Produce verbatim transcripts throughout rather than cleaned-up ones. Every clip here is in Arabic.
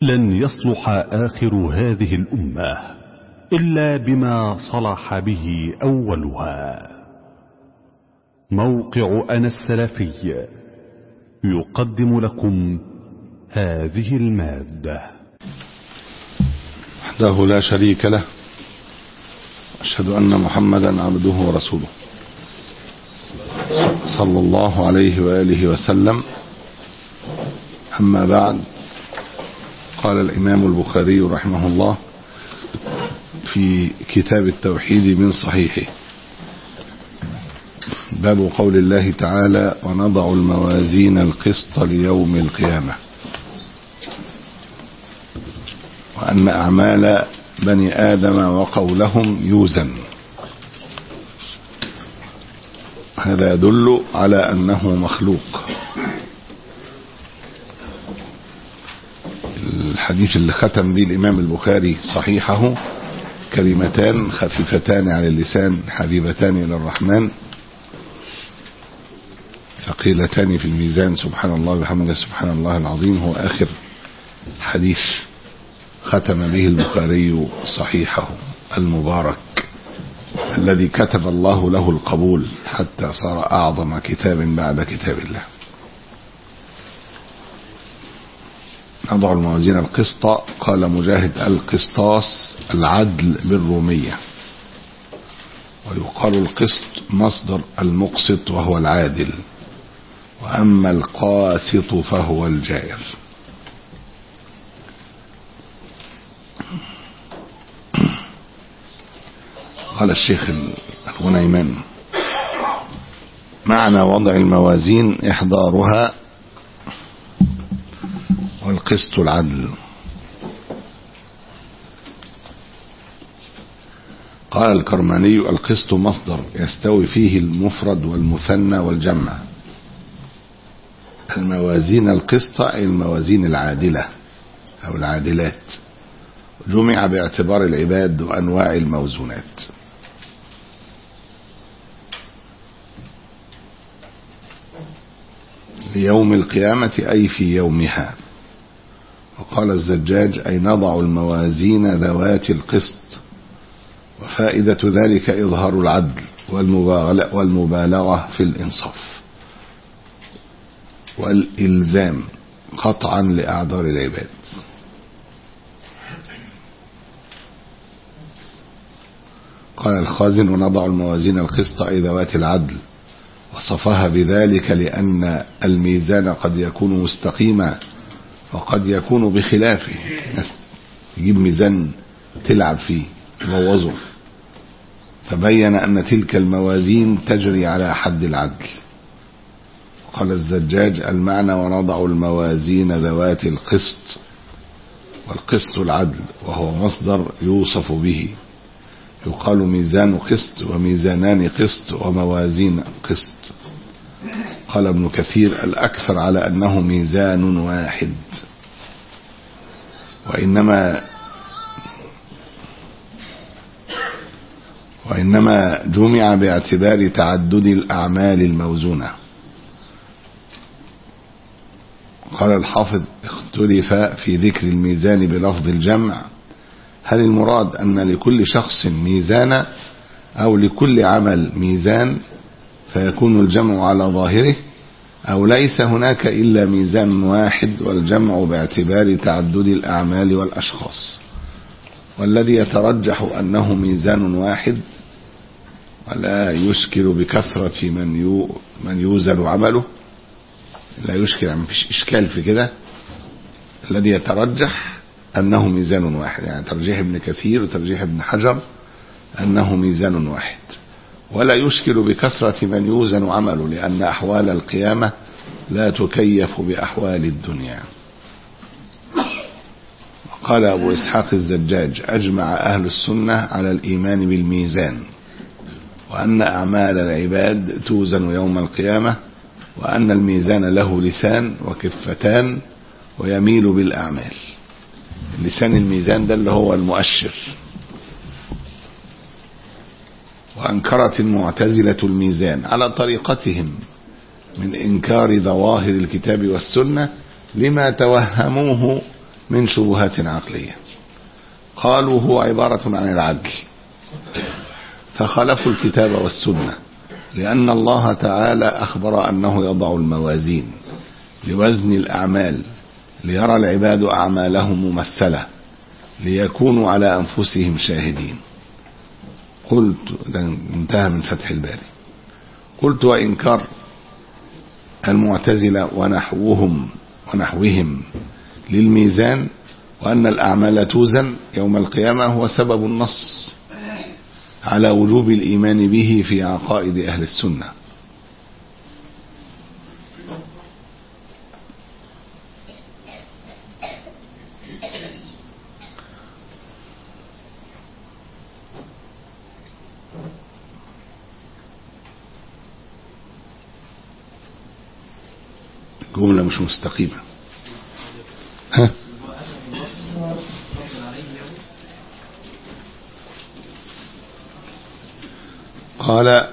لن يصلح آخر هذه الأمة إلا بما صلح به أولها. موقع أنا السلفي يقدم لكم هذه المادة. وحده لا شريك له، أشهد أن محمدا عبده ورسوله صلى الله عليه وآله وسلم. أما بعد، قال الإمام البخاري رحمه الله في كتاب التوحيد من صحيحه: باب قول الله تعالى: ونضع الموازين القسط ليوم القيامة، وأن أعمال بني آدم وقولهم يوزن. هذا يدل على أنه مخلوق. الحديث اللي ختم به الإمام البخاري صحيحه: كلمتان خفيفتان على اللسان حبيبتان إلى الرحمن ثقيلتان في الميزان، سبحان الله وبحمده سبحان الله العظيم. هو آخر حديث ختم به البخاري صحيحه المبارك، الذي كتب الله له القبول حتى صار أعظم كتاب بعد كتاب الله. نضع الموازين القسط، قال مجاهد: القسطاس العدل بالرومية، ويقال القسط مصدر المقسط وهو العادل، وأما القاسط فهو الجائر. قال الشيخ الغنيمان: معنى وضع الموازين إحضارها، والقسط العدل. قال الكرماني: القسط مصدر يستوي فيه المفرد والمثنى والجمع. الموازين القسط أي الموازين العادلة أو العادلات، جمع باعتبار العباد وأنواع الموزونات. ليوم القيامة أي في يومها. وقال الزجاج: أي نضع الموازين ذوات القسط، وفائدة ذلك إظهار العدل والمبالغة في الإنصاف والإلزام قطعا لأعذار العباد. قال الخازن: ونضع الموازين القسط أي ذوات العدل، وصفها بذلك لأن الميزان قد يكون مستقيما وقد يكون بخلافه. تجيب ميزان تلعب فيه تبوظه، فبين أن تلك الموازين تجري على حد العدل. قال الزجاج: المعنى ونضع الموازين ذوات القسط، والقسط العدل، وهو مصدر يوصف به. يقال ميزان قسط وميزانان قسط وموازين قسط. قال ابن كثير: الأكثر على أنه ميزان واحد، وإنما وإنما جمع باعتبار تعدد الأعمال الموزونة. قال الحافظ: اختلف في ذكر الميزان بلفظ الجمع، هل المراد أن لكل شخص ميزان أو لكل عمل ميزان فيكون الجمع على ظاهره، أو ليس هناك إلا ميزان واحد والجمع باعتبار تعدد الأعمال والأشخاص. والذي يترجح أنه ميزان واحد، ولا يشكل بكثرة من يو من يوزن عمله، لا يشكل، يعني مفيش إشكال في كده. الذي يترجح أنه ميزان واحد، يعني ترجيح ابن كثير وترجيح ابن حجر أنه ميزان واحد، ولا يشكل بكثرة من يوزن عمله، لأن أحوال القيامة لا تكيف بأحوال الدنيا. قال أبو إسحاق الزجاج: أجمع أهل السنة على الإيمان بالميزان، وأن أعمال العباد توزن يوم القيامة، وأن الميزان له لسان وكفتان ويميل بالأعمال. لسان الميزان ده اللي هو المؤشر. وأنكرت المعتزلة الميزان على طريقتهم من إنكار ظواهر الكتاب والسنة لما توهموه من شبهات عقلية. قالوا هو عبارة عن العدل، فخالفوا الكتاب والسنة، لأن الله تعالى أخبر أنه يضع الموازين لوزن الأعمال ليرى العباد أعمالهم ممثلة ليكونوا على أنفسهم شاهدين. قلت، انتهى من فتح الباري. قلت وإنكار المعتزلة ونحوهم ونحوهم للميزان وأن الأعمال توزن يوم القيامة هو سبب النص على وجوب الإيمان به في عقائد أهل السنة. جملة مش مستقيمة. ها قال آه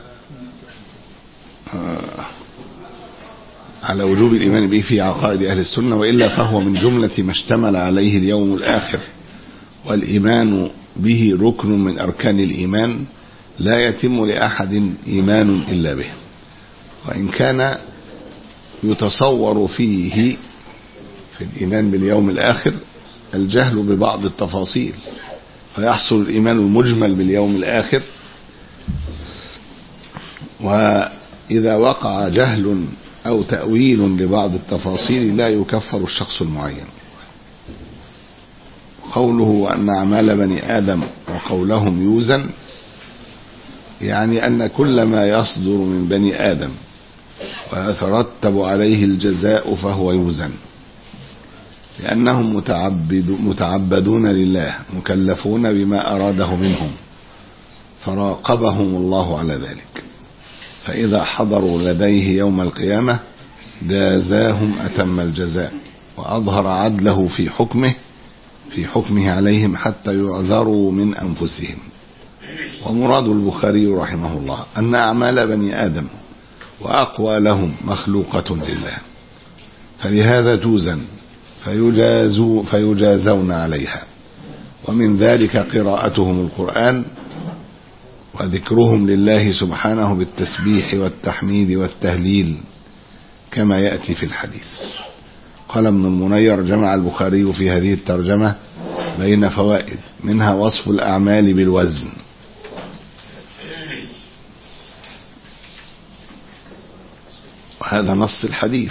على وجوب الإيمان به في عقائد أهل السنة، وإلا فهو من جملة ما اشتمل عليه اليوم الآخر، والإيمان به ركن من أركان الإيمان لا يتم لأحد إيمان إلا به. وإن كان يتصور فيه في الإيمان باليوم الآخر الجهل ببعض التفاصيل، فيحصل الإيمان المجمل باليوم الآخر، وإذا وقع جهل أو تأويل لبعض التفاصيل لا يكفر الشخص المعين. قوله وأن أعمال بني آدم وقولهم يوزن، يعني أن كل ما يصدر من بني آدم ويترتب عليه الجزاء فهو يوزن، لأنهم متعبد متعبدون لله مكلفون بما أراده منهم، فراقبهم الله على ذلك، فإذا حضروا لديه يوم القيامة جازاهم أتم الجزاء، وأظهر عدله في حكمه في حكمه عليهم حتى يعذروا من أنفسهم. ومراد البخاري رحمه الله أن أعمال بني آدم وأقوالهم مخلوقة لله، فلهذا توزن فيجازوا فيجازون عليها، ومن ذلك قراءتهم القرآن وذكرهم لله سبحانه بالتسبيح والتحميد والتهليل كما يأتي في الحديث. قال ابن المنير جمع البخاري في هذه الترجمة بين فوائد، منها وصف الأعمال بالوزن، وهذا نص الحديث،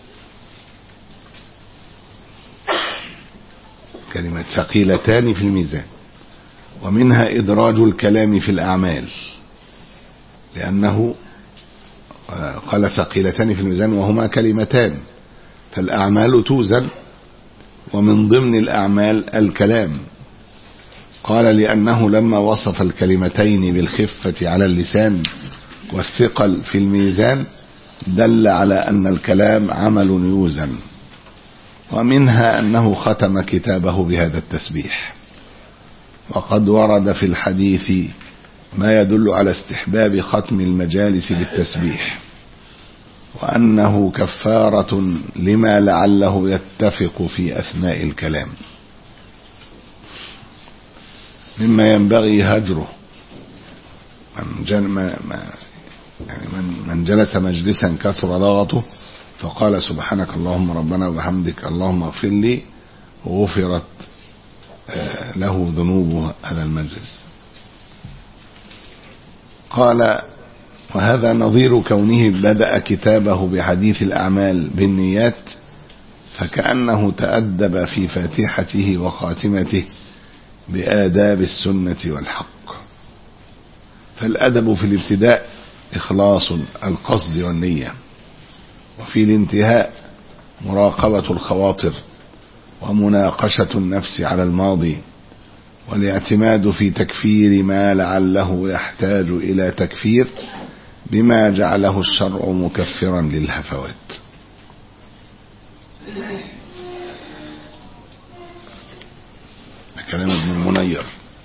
كلمة ثقيلتان في الميزان. ومنها إدراج الكلام في الأعمال، لأنه قال ثقيلتان في الميزان وهما كلمتان، فالأعمال توزن، ومن ضمن الأعمال الكلام. قال لأنه لما وصف الكلمتين بالخفة على اللسان والثقل في الميزان دل على أن الكلام عمل يوزن. ومنها أنه ختم كتابه بهذا التسبيح، وقد ورد في الحديث ما يدل على استحباب ختم المجالس بالتسبيح، وأنه كفارة لما لعله يتفق في أثناء الكلام، مما ينبغي هجره من, جل ما يعني من, من جلس مجلسا كثر ضغطه فقال سبحانك اللهم ربنا وبحمدك اللهم اغفر لي، وغفرت له ذنوب هذا المجلس. قال وهذا نظير كونه بدأ كتابه بحديث الأعمال بالنيات، فكأنه تأدب في فاتحته وخاتمته بآداب السنة والحق. فالأدب في الابتداء إخلاص القصد والنية، وفي الانتهاء مراقبة الخواطر ومناقشة النفس على الماضي، والاعتماد في تكفير ما لعله يحتاج إلى تكفير بما جعله الشرع مكفرا للهفوات. كلام ابن المنير.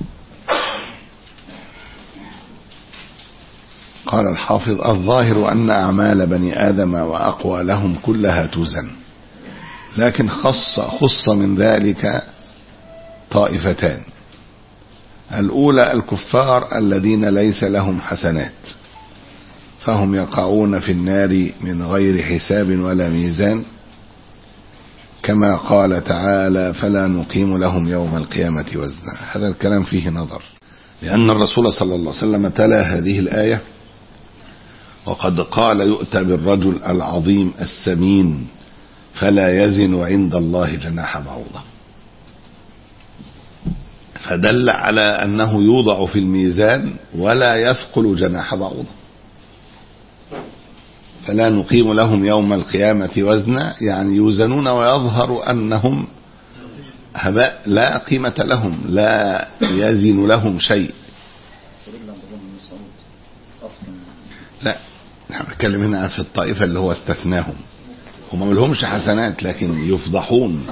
قال الحافظ الظاهر أن أعمال بني آدم وأقوالهم كلها توزن، لكن خص خص من ذلك طائفتان. الأولى الكفار الذين ليس لهم حسنات، فهم يقعون في النار من غير حساب ولا ميزان، كما قال تعالى: فلا نقيم لهم يوم القيامة وزنا. هذا الكلام فيه نظر، لأن الرسول صلى الله عليه وسلم تلا هذه الآية وقد قال: يؤتى بالرجل العظيم السمين فلا يزن عند الله جناح بعوضة، فدل على أنه يوضع في الميزان ولا يثقل جناح بعوضة. فلا نقيم لهم يوم القيامة وزنا، يعني يوزنون ويظهر أنهم هباء لا قيمة لهم، لا يزن لهم شيء. لا، نحن نتكلم هنا في الطائفة اللي هو استثناهم، هم ما لهمش حسنات لكن يفضحون.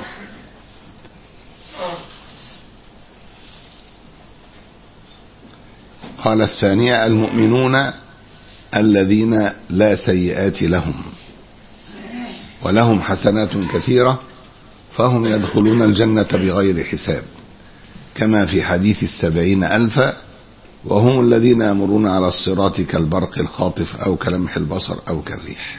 قال الثانية: المؤمنون الذين لا سيئات لهم ولهم حسنات كثيرة فهم يدخلون الجنة بغير حساب، كما في حديث السبعين ألفا: وهم الذين يمرون على الصراط كالبرق الخاطف أو كلمح البصر أو كالريح.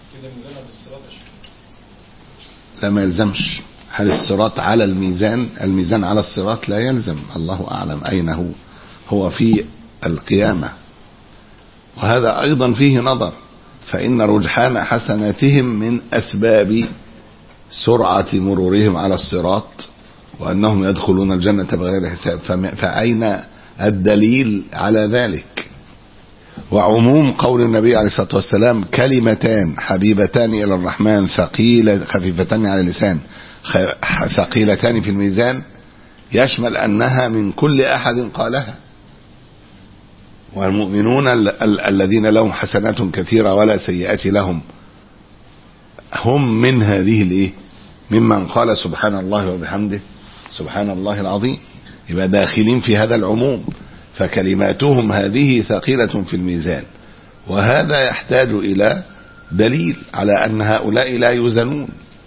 لا، ما يلزمش. هل الصراط على الميزان؟ الميزان على الصراط لا يلزم، الله أعلم أين هو، هو في القيامة. وهذا أيضا فيه نظر، فإن رجحان حسناتهم من أسباب سرعة مرورهم على الصراط وأنهم يدخلون الجنة بغير حساب، فأين الدليل على ثلك؟ وعموم قول النبي عليه الصلاة والسلام: كلمتان حبيبتان إلى الرحمن ثقيلة خفيفتان على اللسان ثقيلتان في الميزان، يشمل أنها من كل أحد قالها. والمؤمنون الذين لهم حسنات كثيرة ولا سيئات لهم هم من هذه الايه، ممن قال سبحان الله وبحمده سبحان الله العظيم، يبقى داخلين في هذا العموم. فكلماتهم هذه ثقيلة في الميزان، وهذا يحتاج إلى دليل على أن هؤلاء لا يوزنون.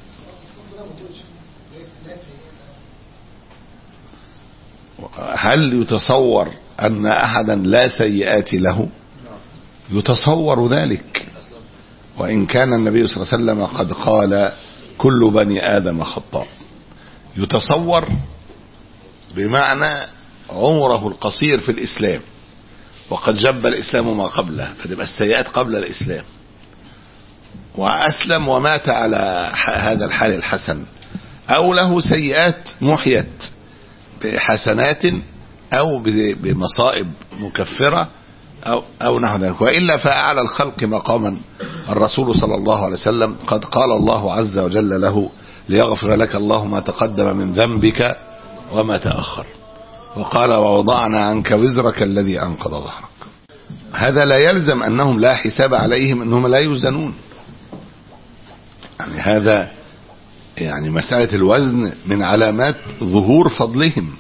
هل يتصور أن أحدا لا سيئات له؟ يتصور ذلك، وإن كان النبي صلى الله عليه وسلم قد قال: كل بني آدم خطاء. يتصور بمعنى عمره القصير في الإسلام، وقد جب الإسلام ما قبله، فتبقى السيئات قبل الإسلام، وأسلم ومات على هذا الحال الحسن، أو له سيئات محيت بحسنات أو بمصائب مكفرة أو, أو نحو ذلك. وإلا فأعلى الخلق مقاما الرسول صلى الله عليه وسلم قد قال الله عز وجل له: ليغفر لك الله ما تقدم من ذنبك وما تأخر، وقال: ووضعنا عنك وزرك الذي أنقض ظهرك. هذا لا يلزم أنهم لا حساب عليهم، أنهم لا يوزنون. يعني هذا يعني مسألة الوزن من علامات ظهور فضلهم.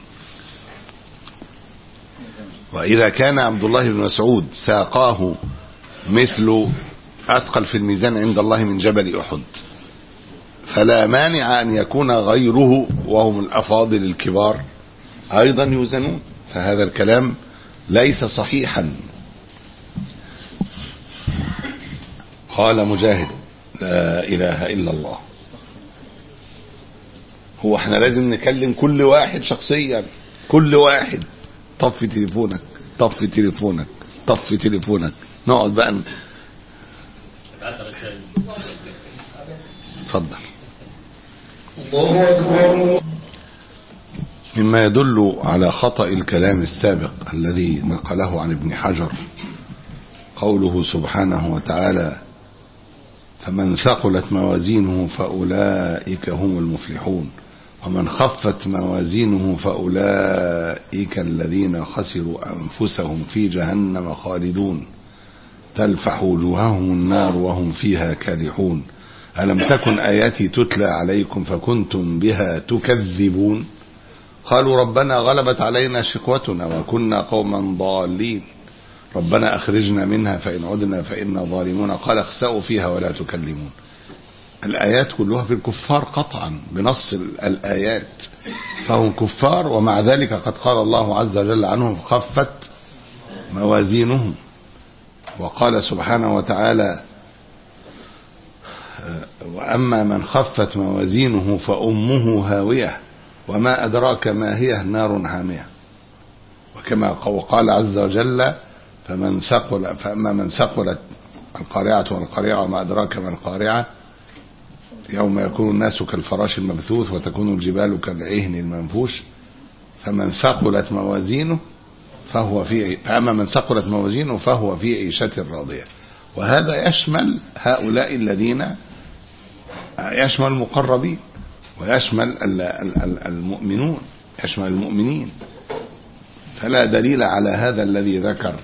وإذا كان عبد الله بن مسعود ساقاه مثل أثقل في الميزان عند الله من جبل أحد، فلا مانع أن يكون غيره وهم الأفاضل الكبار أيضا يوزنون. فهذا الكلام ليس صحيحا. قال مجاهد: لا إله إلا الله. هو احنا لازم نكلم كل واحد شخصيا، كل واحد طفي تليفونك طفي تليفونك طفي تليفونك، نقعد بقى. اتفضل. مما يدل على خطأ الكلام السابق الذي نقله عن ابن حجر قوله سبحانه وتعالى: فمن ثقلت موازينه فأولئك هم المفلحون، ومن خفت موازينه فأولئك الذين خسروا أنفسهم في جهنم خالدون تلفح وجوههم النار وهم فيها كالحون ألم تكن آياتي تتلى عليكم فكنتم بها تكذبون قالوا ربنا غلبت علينا شقوتنا وكنا قوما ضالين ربنا أخرجنا منها فإن عدنا فإنا ظالمون قال اخسأوا فيها ولا تكلمون. الآيات كلها في الكفار قطعا بنص الآيات، فهم كفار، ومع ذلك قد قال الله عز وجل عنهم خفت موازينهم. وقال سبحانه وتعالى وأما من خفت موازينه فأمه هاوية وما أدراك ما هي نار حامية. وكما وقال عز وجل فمن ثقل فأما من ثقلت القارعة والقارعة وما أدراك ما القارعة يوم يكون الناس كالفراش المبثوث وتكون الجبال كالعهن المنفوش فمن ثقلت موازينه فهو في فأما من ثقلت موازينه فهو في عيشة راضية. وهذا يشمل هؤلاء الذين يشمل المقربين ويشمل المؤمنون، يشمل المؤمنين. فلا دليل على هذا الذي ذكر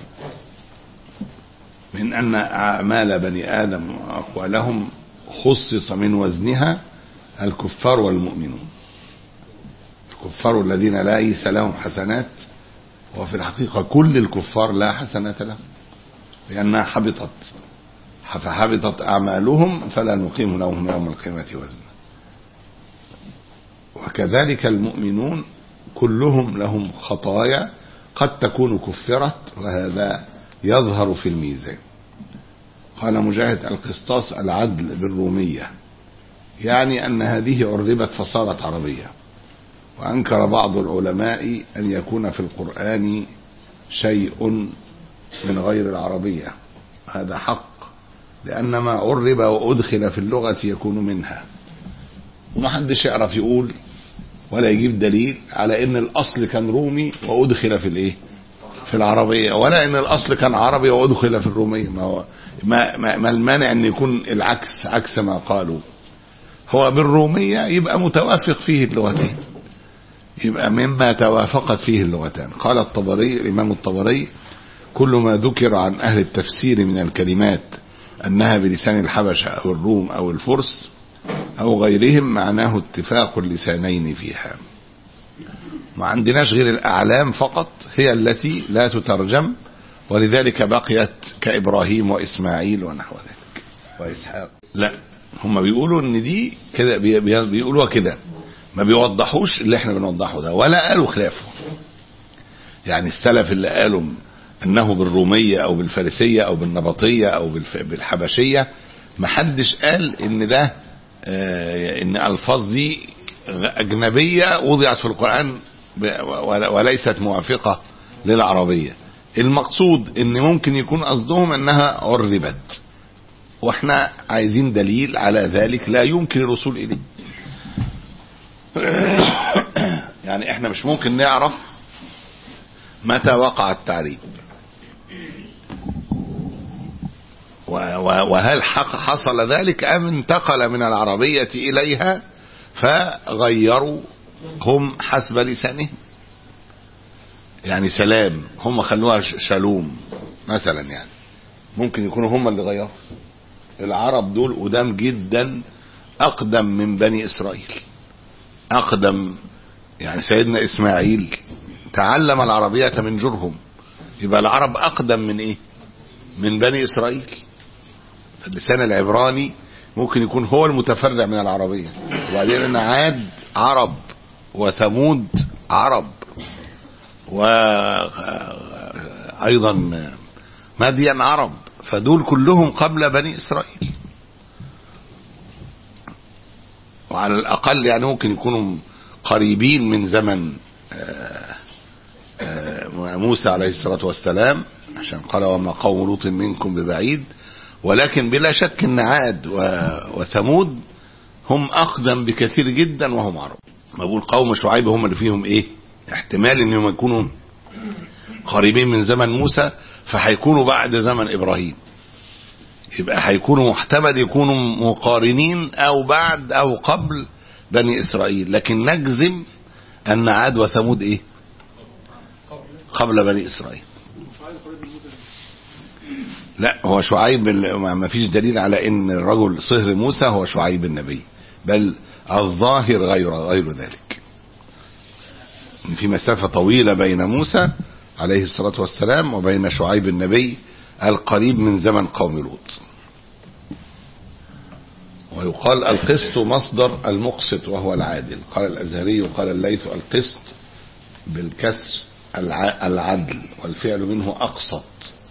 من أن أعمال بني آدم وأقوالهم خصص من وزنها الكفار والمؤمنون. الكفار الذين ليس لهم حسنات، وفي الحقيقة كل الكفار لا حسنات لهم لأنها حبطت، فحبطت أعمالهم فلا نقيم لهم يوم القيامة وزنا. وكذلك المؤمنون كلهم لهم خطايا قد تكون كفرت، وهذا يظهر في الميزان. قال مجاهد القسطاس العدل بالرومية، يعني أن هذه عربت فصارت عربية. وأنكر بعض العلماء أن يكون في القرآن شيء من غير العربية، هذا حق، لأن ما عرب وأدخل في اللغة يكون منها. ومحدش يعرف يقول ولا يجيب دليل على ان الاصل كان رومي وادخل في الايه في العربية، ولا ان الاصل كان عربي وادخل في الرومية. ما هو ما, ما, ما المانع ان يكون العكس عكس ما قالوا. هو بالرومية يبقى متوافق فيه اللغتين، يبقى مما توافقت فيه اللغتان. قال الطبري الامام الطبري كل ما ذكر عن اهل التفسير من الكلمات انها بلسان الحبشة او الروم او الفرس او غيرهم معناه اتفاق اللسانين فيها. ما عندناش غير الاعلام فقط هي التي لا تترجم، ولذلك بقيت كابراهيم واسماعيل ونحو ذلك واسحاق. لا، هم بيقولوا ان دي كده، بيقولوها كده، ما بيوضحوش اللي احنا بنوضحه ده، ولا قالوا خلافه. يعني السلف اللي قالوا انه بالرومية او بالفارسية او بالنبطية او بالحبشية، ما حدش قال ان ده اه ان الفاظ دي اجنبية وضعت في القرآن وليست موافقة للعربية. المقصود ان ممكن يكون قصدهم انها عربت، واحنا عايزين دليل على ذلك لا يمكن الوصول اليه. يعني احنا مش ممكن نعرف متى وقع التعريب، وهل حصل ذلك ام انتقل من العربية اليها فغيروا هم حسب لسانهم. يعني سلام هم خلوها شالوم مثلا، يعني ممكن يكونوا هم اللي غيروا. العرب دول قدام جدا، اقدم من بني اسرائيل، اقدم. يعني سيدنا اسماعيل تعلم العربية من جرهم، يبقى العرب اقدم من ايه؟ من بني اسرائيل. اللسان العبراني ممكن يكون هو المتفرع من العربية. وبعدين ان عاد عرب وثمود عرب، وايضا مدين عرب، فدول كلهم قبل بني اسرائيل. وعلى الاقل يعني ممكن يكونوا قريبين من زمن موسى عليه الصلاة والسلام، عشان قال وما قوم لوط منكم ببعيد. ولكن بلا شك ان عاد وثمود هم اقدم بكثير جدا وهم عرب. ما بقول قوم شعيب هم اللي فيهم ايه احتمال انهم يكونوا قريبين من زمن موسى، فهيكونوا بعد زمن ابراهيم، يبقى هيكونوا محتمل يكونوا مقارنين او بعد او قبل بني اسرائيل. لكن نجزم ان عاد وثمود ايه قبل بني اسرائيل. لا، هو شعيب ما فيش دليل على ان الرجل صهر موسى هو شعيب النبي، بل الظاهر غير غير ذلك. في مسافة طويلة بين موسى عليه الصلاة والسلام وبين شعيب النبي القريب من زمن قوم لوط. ويقال القسط مصدر المقسط وهو العادل. قال الأزهري قال الليث القسط بالكسر العدل، والفعل منه أقسط،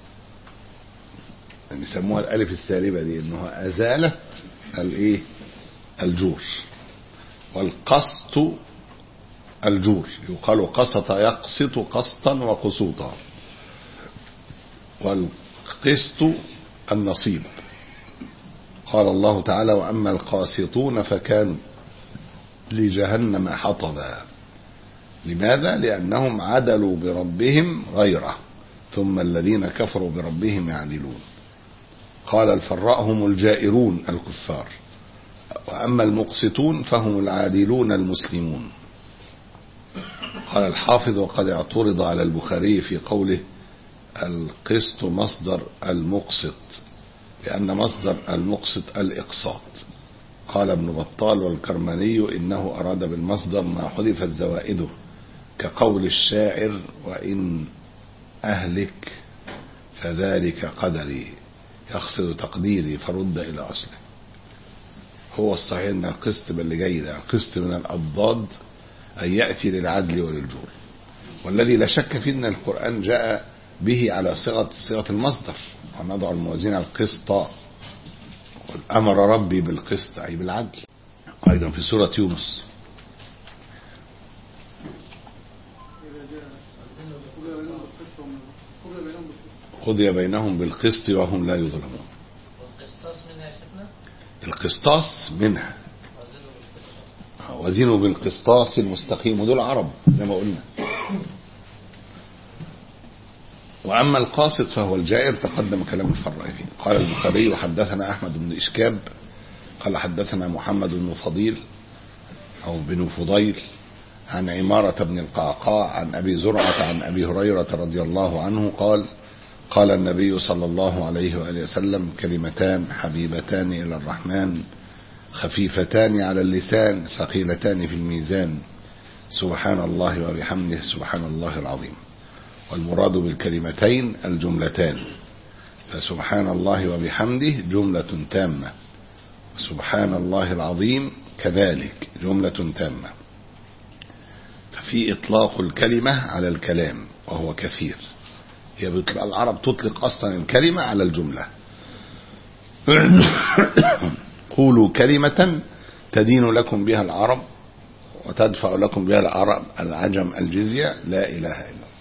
يعني يسموها الألف السالبة دي إنه أزالت الإيه الجور. والقسط الجور، يقال قسط يقسط قسطا وقسوطا. والقسط النصيب. قال الله تعالى وأما القاسطون فكانوا لجهنم حطبا. لماذا؟ لأنهم عدلوا بربهم غيره، ثم الذين كفروا بربهم يعدلون. قال الفراء هم الجائرون الكفار، وأما المقسطون فهم العادلون المسلمون. قال الحافظ وقد اعترض على البخاري في قوله القسط مصدر المقسط، لأن مصدر المقسط الإقساط. قال ابن بطال والكرماني إنه أراد بالمصدر ما حذفت زوائده، كقول الشاعر وإن أهلك فذلك قدري يقصد تقديري فرد إلى أصله. هو الصحيح أن القسط باللي جاي ده القسط من الأضداد أن يأتي للعدل وللجور، والذي لا شك فيه أن القرآن جاء به على صيغة صيغة المصدر، ونضع الموازين القسط، أمر ربي بالقسط أي بالعدل. أيضا في سورة يونس قضي بينهم بالقسط وهم لا يظلمون. القسطاس منها وزنوا بالقسطاس المستقيم، ودول عرب زي ما قلنا. وأما القاسط فهو الجائر تقدم كلام الفراء فيه. قال البخاري حدثنا أحمد بن إشكاب قال حدثنا محمد بن فضيل أو بن فضيل عن عمارة بن القعقاع عن أبي زرعة عن أبي هريرة رضي الله عنه قال قال النبي صلى الله عليه وآله وسلم كلمتان حبيبتان إلى الرحمن خفيفتان على اللسان ثقيلتان في الميزان سبحان الله وبحمده سبحان الله العظيم. والمراد بالكلمتين الجملتان، فسبحان الله وبحمده جملة تامة، وسبحان الله العظيم كذلك جملة تامة. ففي إطلاق الكلمة على الكلام وهو كثير. هي العرب تطلق أصلا الكلمة على الجملة. قولوا كلمة تدين لكم بها العرب وتدفع لكم بها العرب العجم الجزية لا إله إلا الله.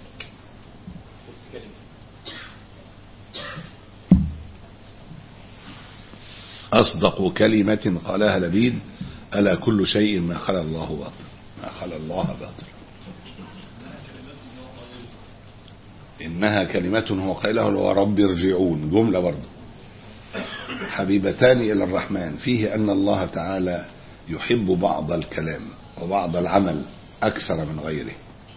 أصدق كلمة قالها لبيد ألا كل شيء ما خلا الله باطل ما خلا الله باطل إنها كلمة هو قيله ورب ارجعون جملة برضه. حبيبتان إلى الرحمن فيه أن الله تعالى يحب بعض الكلام وبعض العمل أكثر من غيره،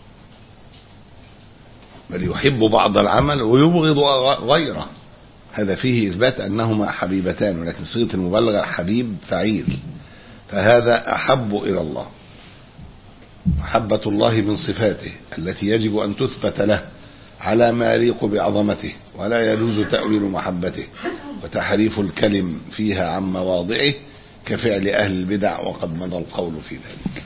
بل يحب بعض العمل ويبغض غيره. هذا فيه إثبات أنهما حبيبتان، ولكن صيغة المبالغة حبيب فعيل، فهذا أحب إلى الله. محبة الله من صفاته التي يجب أن تثبت له على ما يليق بعظمته، ولا يجوز تأويل محبته وتحريف الكلم فيها عن مواضعه كفعل أهل البدع، وقد مضى القول في ذلك.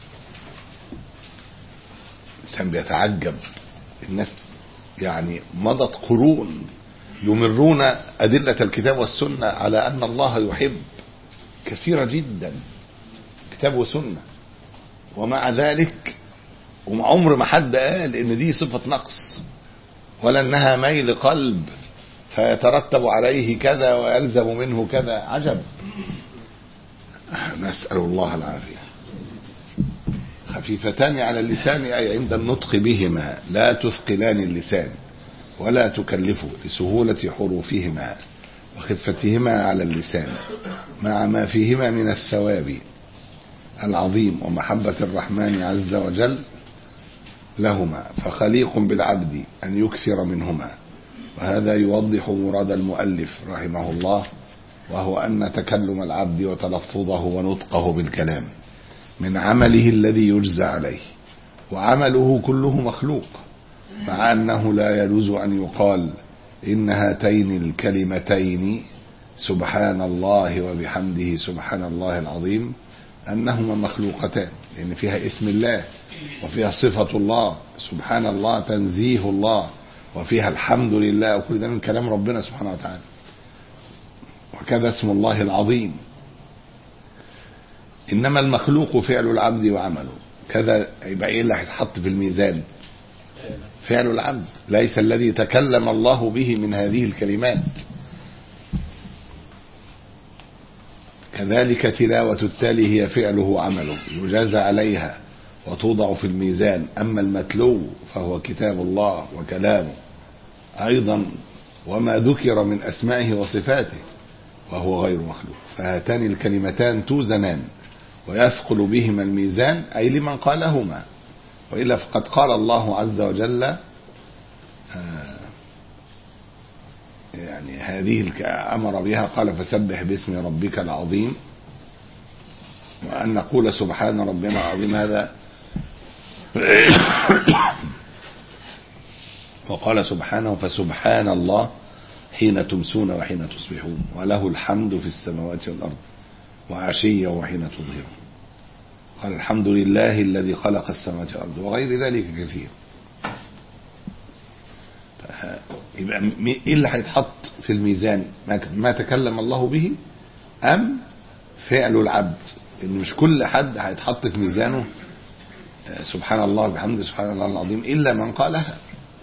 الإنسان بيتعجب، الناس يعني مضت قرون يمرون أدلة الكتاب والسنة على أن الله يحب كثيرة جدا، كتاب وسنة، ومع ذلك وعمر ما حد قال إن دي صفة نقص ولا أنها ميل قلب فيترتب عليه كذا ويلزم منه كذا. عجب. نسأل الله العافية. خفيفتان على اللسان أي عند النطق بهما لا تثقلان اللسان ولا تكلفه لسهولة حروفهما وخفتهما على اللسان، مع ما فيهما من الثواب العظيم ومحبة الرحمن عز وجل لهما، فخليق بالعبد أن يكثر منهما. وهذا يوضح مراد المؤلف رحمه الله، وهو أن تكلم العبد وتلفظه ونطقه بالكلام من عمله الذي يجزى عليه، وعمله كله مخلوق، مع أنه لا يجوز أن يقال إن هاتين الكلمتين سبحان الله وبحمده سبحان الله العظيم أنهما مخلوقتان، لأن فيها اسم الله وفيها صفة الله، سبحان الله تنزيه الله، وفيها الحمد لله، وكل ده من كلام ربنا سبحانه وتعالى. وكذا اسم الله العظيم. إنما المخلوق فعل العبد وعمله، كذا يبقى إيه اللي هيتحط في الميزان؟ فعل العبد، ليس الذي تكلم الله به من هذه الكلمات. كذلك تلاوة التالي هي فعله عمله، يجازى عليها وتوضع في الميزان. أما المتلو فهو كتاب الله وكلامه أيضا، وما ذكر من أسمائه وصفاته، وهو غير مخلوق. فهاتان الكلمتان توزنان ويثقل بهما الميزان، أي لمن قالهما، وإلا فقد قال الله عز وجل يعني هذه أمر بها، قال فسبح باسم ربك العظيم. وأن نقول سبحان ربنا العظيم هذا وقال سبحانه فسبحان الله حين تمسون وحين تصبحون وله الحمد في السماوات والأرض وعشيا وحين تظهرون. قال الحمد لله الذي خلق السماوات والأرض وغير ذلك كثير. يبقى ايه اللي هيتحط في الميزان؟ ما تكلم الله به أم فعل العبد؟ إن مش كل حد هيتحط في ميزانه سبحان الله وبحمده سبحان الله العظيم إلا من قالها.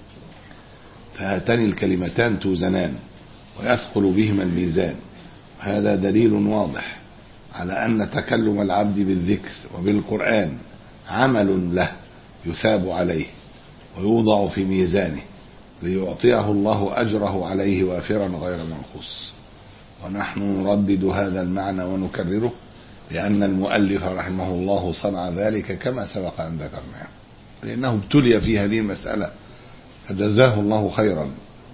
فهاتان الكلمتان توزنان ويثقل بهما الميزان. هذا دليل واضح على أن تكلم العبد بالذكر وبالقرآن عمل له يثاب عليه ويوضع في ميزانه ليعطيه الله أجره عليه وافرا غير منقوص. ونحن نردد هذا المعنى ونكرره لأن المؤلف رحمه الله صنع ذلك كما سبق أن ذكرناه، لأنه ابتلي في هذه المسألة فجزاه الله خيرا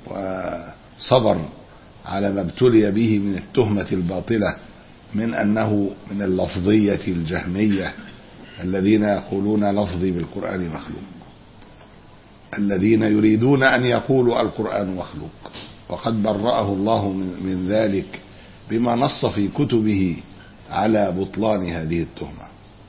وصبر على ما ابتلي به من التهمة الباطلة من أنه من اللفظية الجهمية الذين يقولون لفظي بالقرآن مخلوق، الذين يريدون أن يقولوا القرآن مخلوق، وقد برأه الله من ذلك بما نص في كتبه على بطلان هذه التهمة.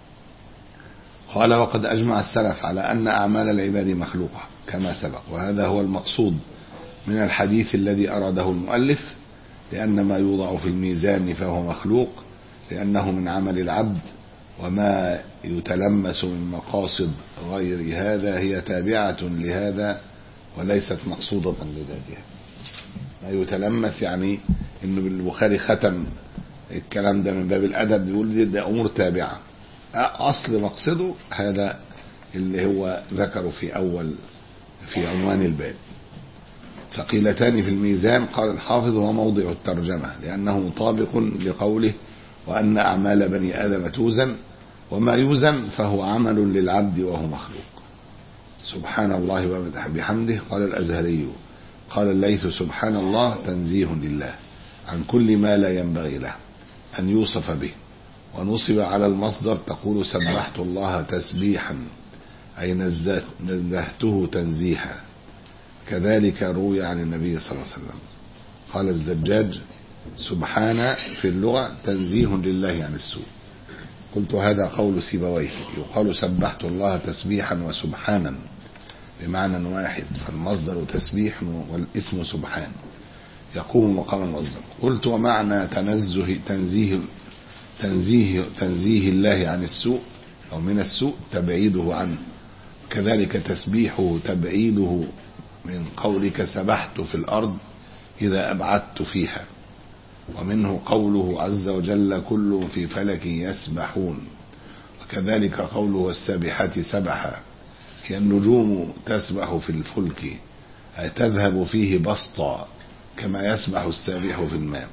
قال وقد أجمع السلف على أن أعمال العباد مخلوقة كما سبق، وهذا هو المقصود من الحديث الذي أراده المؤلف، لأن ما يوضع في الميزان فهو مخلوق لأنه من عمل العبد، وما يتلمس من مقاصد غير هذا هي تابعة لهذا وليست مقصودة لذاتها. ما يتلمس يعني إنه البخاري ختم الكلام ده من باب الأدب، بيقول دي ده أمور تابعة، أصل مقصده هذا اللي هو ذكره في أول في عنوان الباب. ثقيلتان في الميزان قال الحافظ هو موضع الترجمة، لأنه مطابق لقوله وأن أعمال بني آدم توزن، وما يوزن فهو عمل للعبد وهو مخلوق. سبحان الله وبحمده قال الأزهري قال الليث سبحان الله تنزيه لله عن كل ما لا ينبغي له أن يوصف به، ونصب على المصدر تقول سبحت الله تسبيحا أي نزهته تنزيها. كذلك روي عن النبي صلى الله عليه وسلم. قال الزجاج سبحان في اللغة تنزيه لله عن السوء. قلت هذا قول سيبويه، يقال سبحت الله تسبيحا وسبحانا بمعنى واحد، فالمصدر تسبيح والاسم سبحان يقوم مقام المصدر. قلت ومعنى تنزه تنزيه تنزيه تنزيه الله عن السوء أو من السوء تبعيده عنه، كذلك تسبيحه تبعيده من قولك سبحت في الأرض إذا أبعدت فيها، ومنه قوله عز وجل كل في فلك يسبحون، وكذلك قوله والسابحات سبحا هي النجوم تسبح في الفلك أي تذهب فيه بسطا كما يسبح السابح في الماء.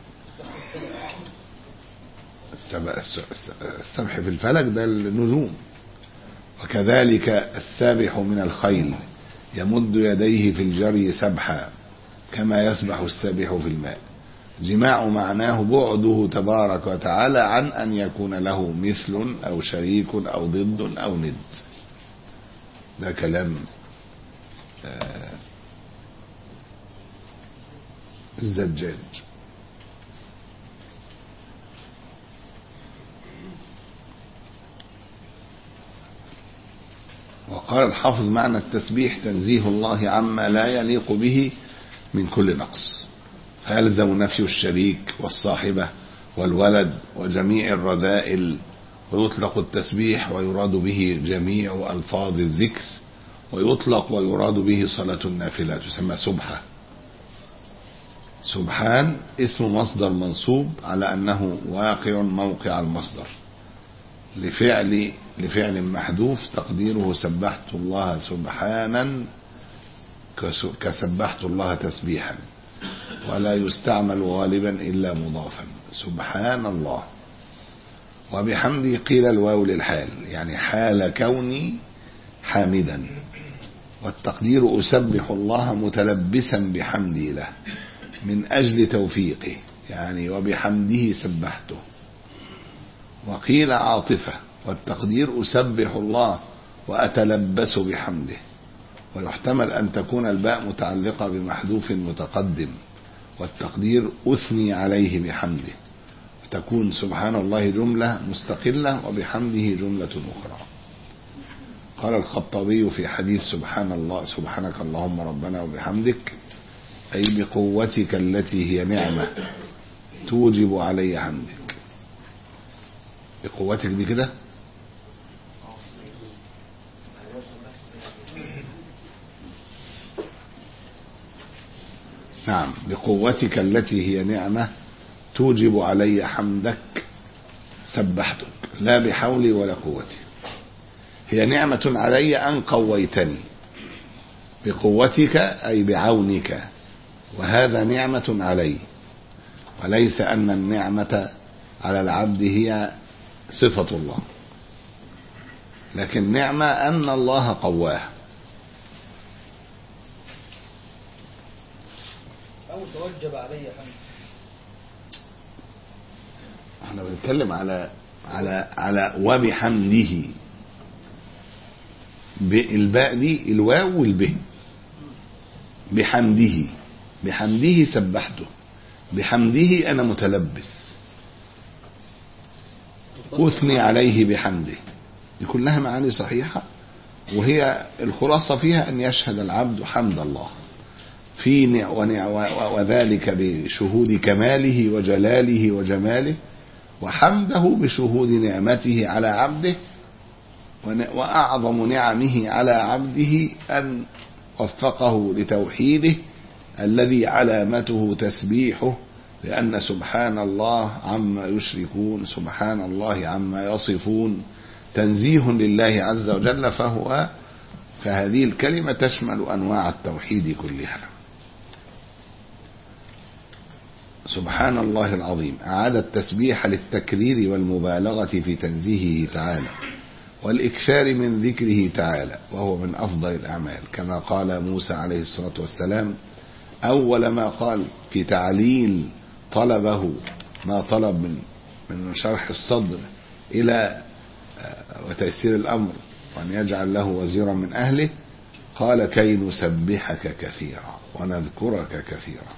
السبح في الفلك ده النجوم. وكذلك السابح من الخيل يمد يديه في الجري سبحا كما يسبح السابح في الماء. جماع معناه بعده تبارك وتعالى عن أن يكون له مثل أو شريك أو ضد أو ند. ده كلام الزجاج. وقال الحافظ معنى التسبيح تنزيه الله عما لا يليق به من كل نقص، فيلزم نفي الشريك والصاحبة والولد وجميع الرذائل. ويطلق التسبيح ويراد به جميع ألفاظ الذكر، ويطلق ويراد به صلاة النافلة تسمى سبحة. سبحان اسم مصدر منصوب على أنه واقع موقع المصدر لفعل لفعل محذوف تقديره سبحت الله سبحانا كسبحت الله تسبيحا، ولا يستعمل غالبا إلا مضافا سبحان الله. وبحمدي قيل الواو للحال، يعني حال كوني حامدا، والتقدير أسبح الله متلبسا بحمدي له من أجل توفيقه، يعني وبحمده سبحته. وقيل عاطفة، والتقدير أسبح الله وأتلبس بحمده. ويحتمل أن تكون الباء متعلقة بمحذوف متقدم، والتقدير أثني عليه بحمده، تكون سبحان الله جملة مستقلة وبحمده جملة أخرى. قال الخطابي في حديث سبحان الله سبحانك اللهم ربنا وبحمدك، أي بقوتك التي هي نعمة توجب علي حمدك. بقوتك دي كده نعم، بقوتك التي هي نعمة توجب علي حمدك سبحتك، لا بحولي ولا قوتي. هي نعمة علي أن قويتني، بقوتك أي بعونك، وهذا نعمة علي، وليس أن النعمة على العبد هي صفة الله، لكن نعمة أن الله قواه. أو توجب علي حمد. احنا بنتكلم على على على وبحمده، بالباء دي الواو والبه، بحمده بحمده سبحته، بحمده أنا متلبس، أثني عليه بحمده. دي كلها معاني صحيحة، وهي الخلاصة فيها أن يشهد العبد حمد الله في وذلك بشهود كماله وجلاله وجماله، وحمده بشهود نعمته على عبده، وأعظم نعمه على عبده أن وفقه لتوحيده الذي علامته تسبيحه، لأن سبحان الله عما يشركون، سبحان الله عما يصفون، تنزيه لله عز وجل. فهو فهذه الكلمة تشمل أنواع التوحيد كلها. سبحان الله العظيم أعاد التسبيح للتكرير والمبالغة في تنزيهه تعالى والإكثار من ذكره تعالى، وهو من أفضل الأعمال، كما قال موسى عليه الصلاة والسلام أول ما قال في تعليل طلبه ما طلب من من شرح الصدر إلى وتيسير الأمر وأن يجعل له وزيرا من أهله، قال كي نسبحك كثيرا ونذكرك كثيرا.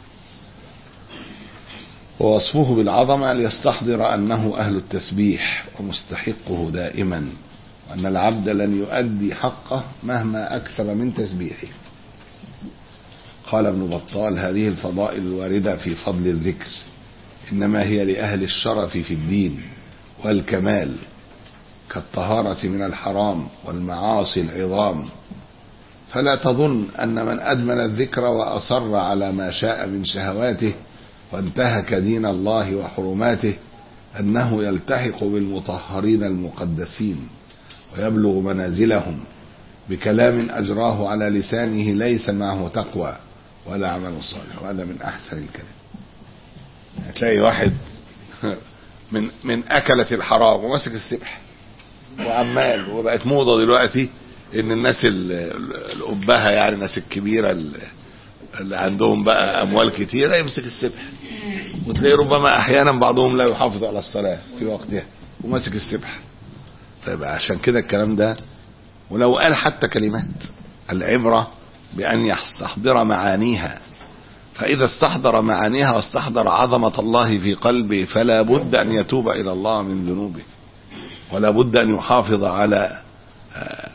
ووصفه بالعظمة ليستحضر أنه أهل التسبيح ومستحقه دائما، وأن العبد لن يؤدي حقه مهما أكثر من تسبيحه. قال ابن بطال هذه الفضائل الواردة في فضل الذكر إنما هي لأهل الشرف في الدين والكمال، كالطهارة من الحرام والمعاصي العظام. فلا تظن أن من أدمن الذكر وأصر على ما شاء من شهواته وانتهك دين الله وحرماته أنه يلتحق بالمطهرين المقدسين ويبلغ منازلهم بكلام أجراه على لسانه ليس معه تقوى ولا عمل صالح. وهذا من أحسن الكلام. هتلاقي واحد من من أكلة الحرام وماسك السبح وعمال، وبقت موضة دلوقتي إن الناس الأبهة يعني الناس الكبيرة اللي عندهم بقى أموال كتيرة يمسك السبح، وتلاقي ربما أحيانا بعضهم لا يحافظ على الصلاة في وقتها وماسك السبح. طيب عشان كده الكلام ده، ولو قال حتى كلمات، العبرة بأن يستحضر معانيها، فإذا استحضر معانيها واستحضر عظمة الله في قلبه فلا بد أن يتوب إلى الله من ذنوبه، ولا بد أن يحافظ على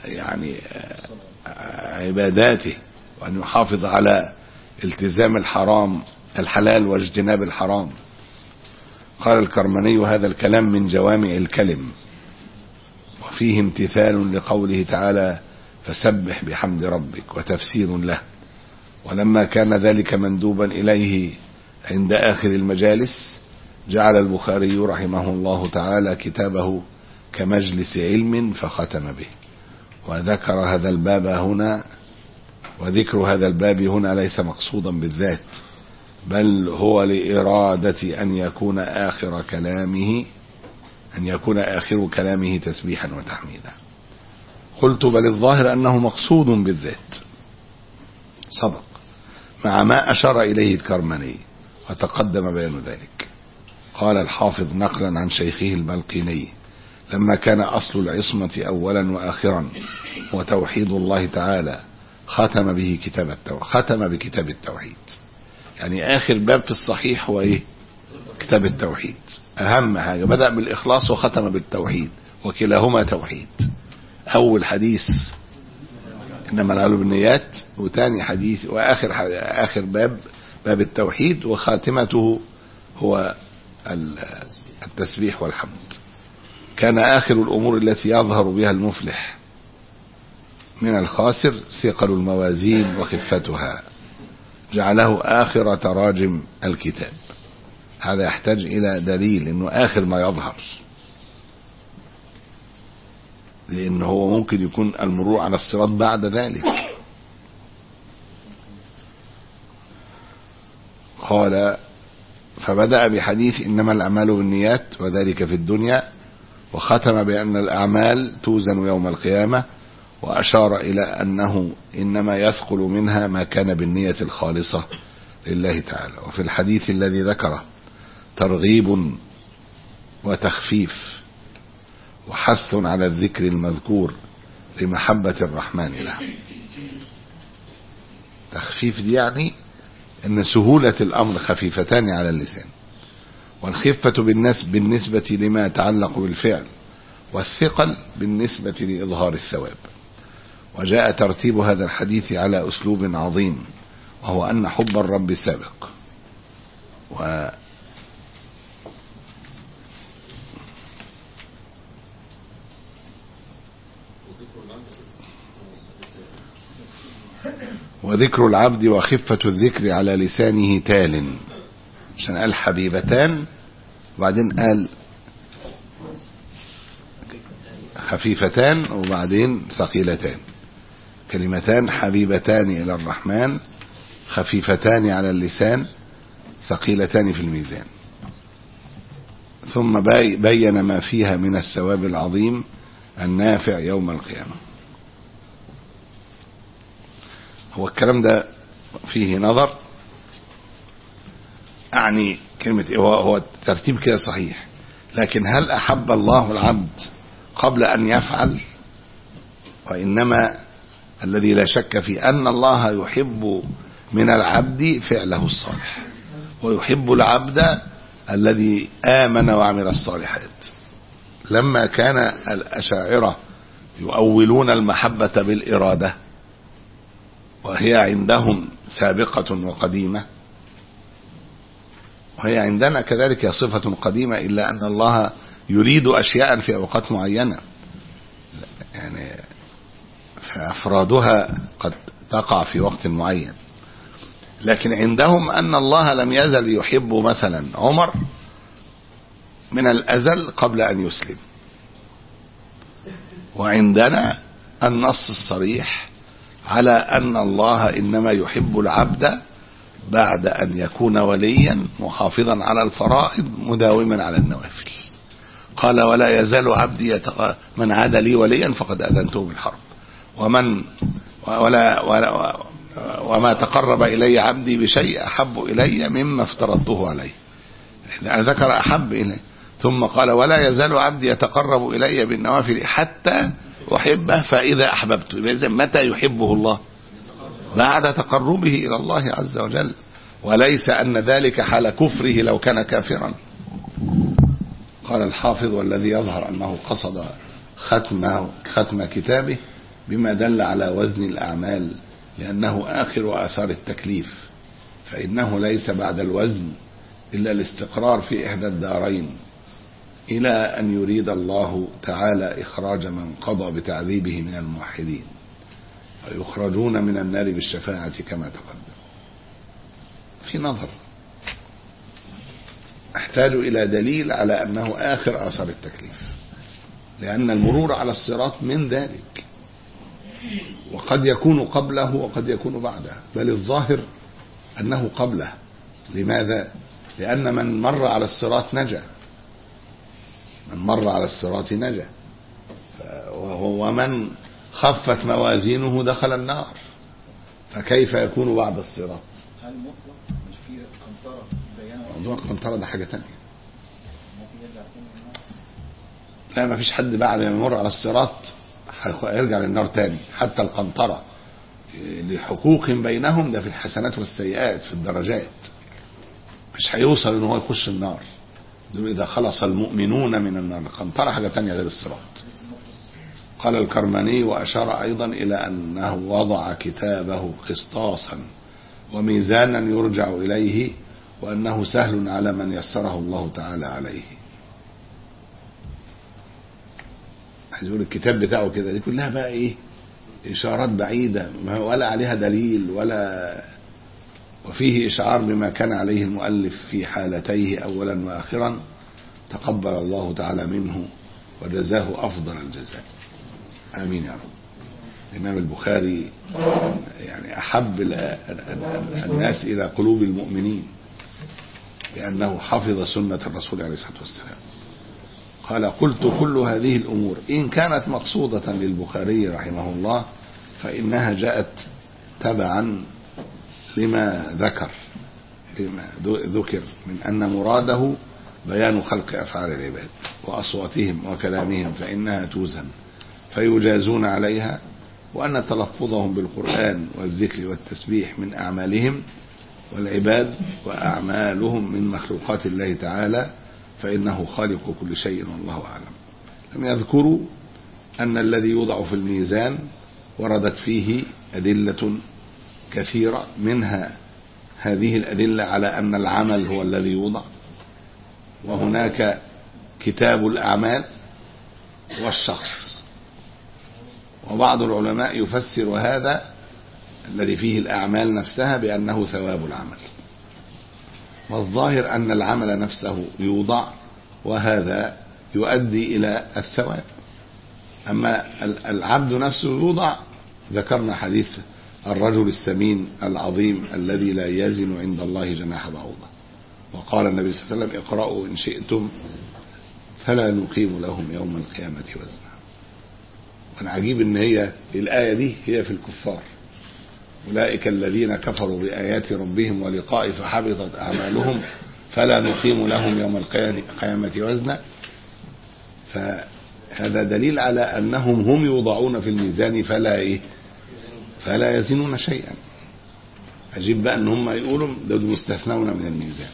يعني عباداته، وأن يحافظ على التزام الحرام الحلال واجتناب الحرام. قال الكرماني: هذا الكلام من جوامع الكلم، وفيه امتثال لقوله تعالى: فسبح بحمد ربك، وتفسير له. ولما كان ذلك مندوبا إليه عند آخر المجالس، جعل البخاري رحمه الله تعالى كتابه كمجلس علم فختم به. وذكر هذا الباب هنا، وذكر هذا الباب هنا ليس مقصودا بالذات، بل هو لإرادة أن يكون آخر كلامه أن يكون آخر كلامه تسبيحا وتحميدا. قلت: بل الظاهر أنه مقصود بالذات. صدق، مع ما أشار إليه الكرماني، وتقدم بيان ذلك. قال الحافظ نقلا عن شيخه البلقيني: لما كان أصل العصمة أولا وآخرا وتوحيد الله تعالى، ختم به كتاب التوحيد ختم بكتاب التوحيد. يعني آخر باب في الصحيح هو إيه؟ كتاب التوحيد. أهم حاجة بدأ بالإخلاص وختم بالتوحيد، وكلاهما توحيد. أول حديث إنما الأعمال بالنيات، وثاني حديث وآخر آخر باب باب التوحيد، وخاتمته هو التسبيح والحمد. كان آخر الأمور التي يظهر بها المفلح من الخاسر ثقل الموازين وخفتها، جعله آخر تراجم الكتاب. هذا يحتاج إلى دليل إنه آخر ما يظهر، لأنه هو ممكن يكون المرور على الصراط بعد ذلك. قال: فبدأ بحديث إنما الأعمال بالنيات، وذلك في الدنيا، وختم بأن الأعمال توزن يوم القيامة، وأشار إلى أنه إنما يثقل منها ما كان بالنية الخالصة لله تعالى. وفي الحديث الذي ذكره ترغيب وتخفيف وحث على الذكر المذكور لمحبة الرحمن له. تخفيف دي يعني أن سهولة الأمر خفيفتان على اللسان، والخفة بالنسبة لما يتعلق بالفعل، والثقل بالنسبة لإظهار الثواب. وجاء ترتيب هذا الحديث على أسلوب عظيم، وهو أن حب الرب سابق، و وذكر العبد وخفة الذكر على لسانه تال، عشان قال حبيبتان وبعدين قال خفيفتان وبعدين ثقيلتان. كلمتان حبيبتان إلى الرحمن، خفيفتان على اللسان، ثقيلتان في الميزان. ثم بين ما فيها من الثواب العظيم النافع يوم القيامة. هو الكلام ده فيه نظر، يعني كلمة هو هو ترتيب كده صحيح، لكن هل أحب الله العبد قبل أن يفعل؟ وإنما الذي لا شك في أن الله يحب من العبد فعله الصالح، ويحب العبد الذي آمن وعمل الصالحات. لما كان الأشاعرة يؤولون المحبة بالإرادة، وهي عندهم سابقة وقديمة، وهي عندنا كذلك صفة قديمة، إلا أن الله يريد أشياء في أوقات معينة، يعني فأفرادها قد تقع في وقت معين. لكن عندهم أن الله لم يزل يحب مثلا عمر من الأزل قبل أن يسلم، وعندنا النص الصريح على أن الله إنما يحب العبد بعد أن يكون وليا محافظا على الفرائض مداوما على النوافل. قال: ولا يزال عبدي يتق... من عاد لي وليا فقد أذنته بالحرب، ومن ولا, ولا وما تقرب إلي عبدي بشيء أحب إلي مما افترضته عليه. ذكر أحب إلي، ثم قال: ولا يزال عبدي يتقرب إلي بالنوافل حتى أحبه فإذا أحببته. إذن متى يحبه الله؟ بعد تقربه إلى الله عز وجل، وليس أن ذلك حال كفره لو كان كافرا. قال الحافظ: والذي يظهر أنه قصد ختمه ختم كتابه بما دل على وزن الأعمال لأنه آخر آثار التكليف، فإنه ليس بعد الوزن إلا الاستقرار في إحدى الدارين، إلى أن يريد الله تعالى إخراج من قضى بتعذيبه من الموحدين ويخرجون من النار بالشفاعة كما تقدم. في نظر أحتاج إلى دليل على أنه آخر آثار التكليف، لأن المرور على الصراط من ذلك، وقد يكون قبله وقد يكون بعده، بل الظاهر أنه قبله. لماذا؟ لأن من مر على الصراط نجا، من مر على الصراط نجا، ومن خفت موازينه دخل النار، فكيف يكون بعد الصراط؟ هل مطلق مش في قنطرة بيانة؟ موضوع القنطرة ده حاجة تانية. لا، ما فيش حد بعد ما يمر على الصراط هيرجع للنار تاني، حتى القنطرة لحقوق بينهم ده في الحسنات والسيئات في الدرجات، مش هيوصل ان هو يخش النار. دول اذا خلص المؤمنون من النار. القنطرة حاجة تانية غير الصراط. قال الكرماني وأشار أيضا إلى أنه وضع كتابه قسطاسا وميزانا يرجع إليه، وأنه سهل على من يسره الله تعالى عليه. عايز يقول الكتاب بتاعه كده، دي كلها بقى إيه؟ إشارات بعيدة ولا عليها دليل، ولا وفيه إشعار بما كان عليه المؤلف في حالتيه أولا وآخرا، تقبل الله تعالى منه وجزاه أفضل الجزاء. آمين يا رب. الإمام البخاري يعني أحب الناس إلى قلوب المؤمنين لأنه حفظ سنة الرسول عليه الصلاة والسلام. قال قلت كل هذه الأمور إن كانت مقصودة للبخاري رحمه الله فإنها جاءت تبعا لما ذكر لما ذكر من أن مراده بيان خلق أفعال العباد وأصواتهم وكلامهم، فإنها توزن فيجازون عليها، وأن تلفظهم بالقرآن والذكر والتسبيح من أعمالهم والعباد، وأعمالهم من مخلوقات الله تعالى، فإنه خالق كل شيء والله أعلم. لم يذكروا أن الذي يوضع في الميزان وردت فيه أدلة كثيرة، منها هذه الأدلة على أن العمل هو الذي يوضع، وهناك كتاب الأعمال والشخص. وبعض العلماء يفسر هذا الذي فيه الأعمال نفسها بأنه ثواب العمل، والظاهر أن العمل نفسه يوضع وهذا يؤدي إلى الثواب. أما العبد نفسه يوضع، ذكرنا حديث الرجل السمين العظيم الذي لا يزن عند الله جناح بعوضة، وقال النبي صلى الله عليه وسلم اقرأوا إن شئتم فلا نقيم لهم يوم القيامة وزنا. والعجيب ان هي الآية دي هي في الكفار، أولئك الذين كفروا بآيات ربهم ولقائه فحبطت أعمالهم فلا نقيم لهم يوم القيامة وزنا. فهذا دليل على أنهم هم يوضعون في الميزان فلا إيه فلا يزنون شيئا. عجيب بقى ان هم يقولوا دول مستثنون من الميزان.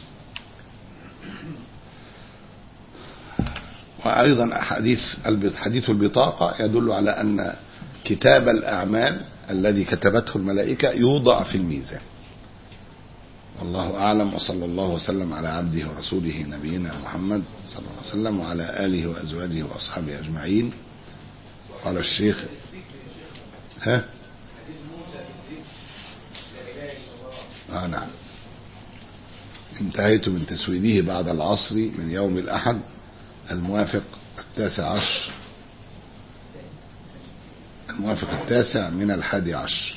وأيضا حديث حديث البطاقة يدل على أن كتاب الأعمال الذي كتبته الملائكة يوضع في الميزان. والله أعلم، وصلى الله وسلم على عبده ورسوله نبينا محمد صلى الله عليه وسلم وعلى آله وأزواجه وأصحابه أجمعين. قال الشيخ ها آه نعم انتهيت من تسويده بعد العصر من يوم الأحد الموافق التاسع عشر الموافق التاسع من الحادي عشر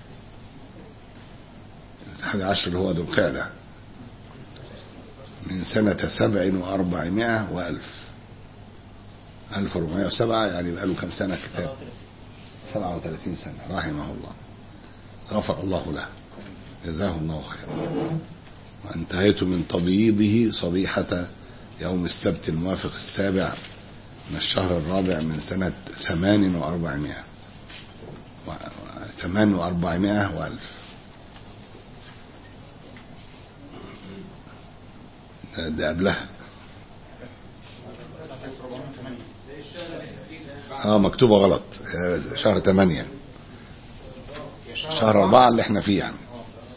الحادي عشر اللي هو ذو القعدة من سنة سبع وأربعمائة وألف ألف وأربعمائة وسبعة، يعني بقى له كم سنة كتاب؟ سبعة وثلاثين سنة رحمه الله، غفر الله له جزاه الله خيرا. وانتهيت من تبييضه صبيحة يوم السبت الموافق السابع من الشهر الرابع من سنة ثمان وأربعمائة ثمان وأربعمائة وألف. ده قبلها اه مكتوبة غلط، شهر ثمانية، شهر أربعة اللي احنا فيه يعني.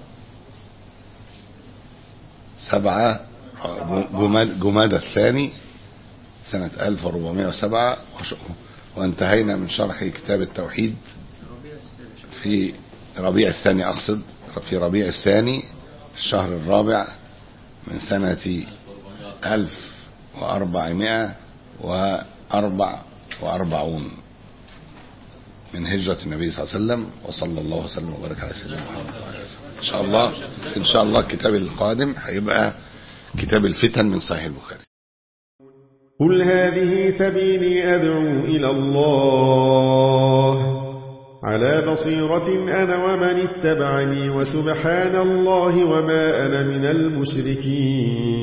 سبعة جماد جمادى الثاني سنة ألف وأربعمائة وسبعة، وانتهينا من شرح كتاب التوحيد في ربيع الثاني، أقصد في ربيع الثاني الشهر الرابع من سنة ألف وأربعمائة وأربع وأربعون من هجرة النبي صلى الله عليه وسلم، وصلى الله وسلم وبارك على سيدنا محمد. إن شاء الله إن شاء الله الكتاب القادم هيبقى كتاب الفتن من صحيح البخاري. قل هذه سبيلي أدعو إلى الله على بصيرة أنا ومن اتبعني، وسبحان الله وما أنا من المشركين.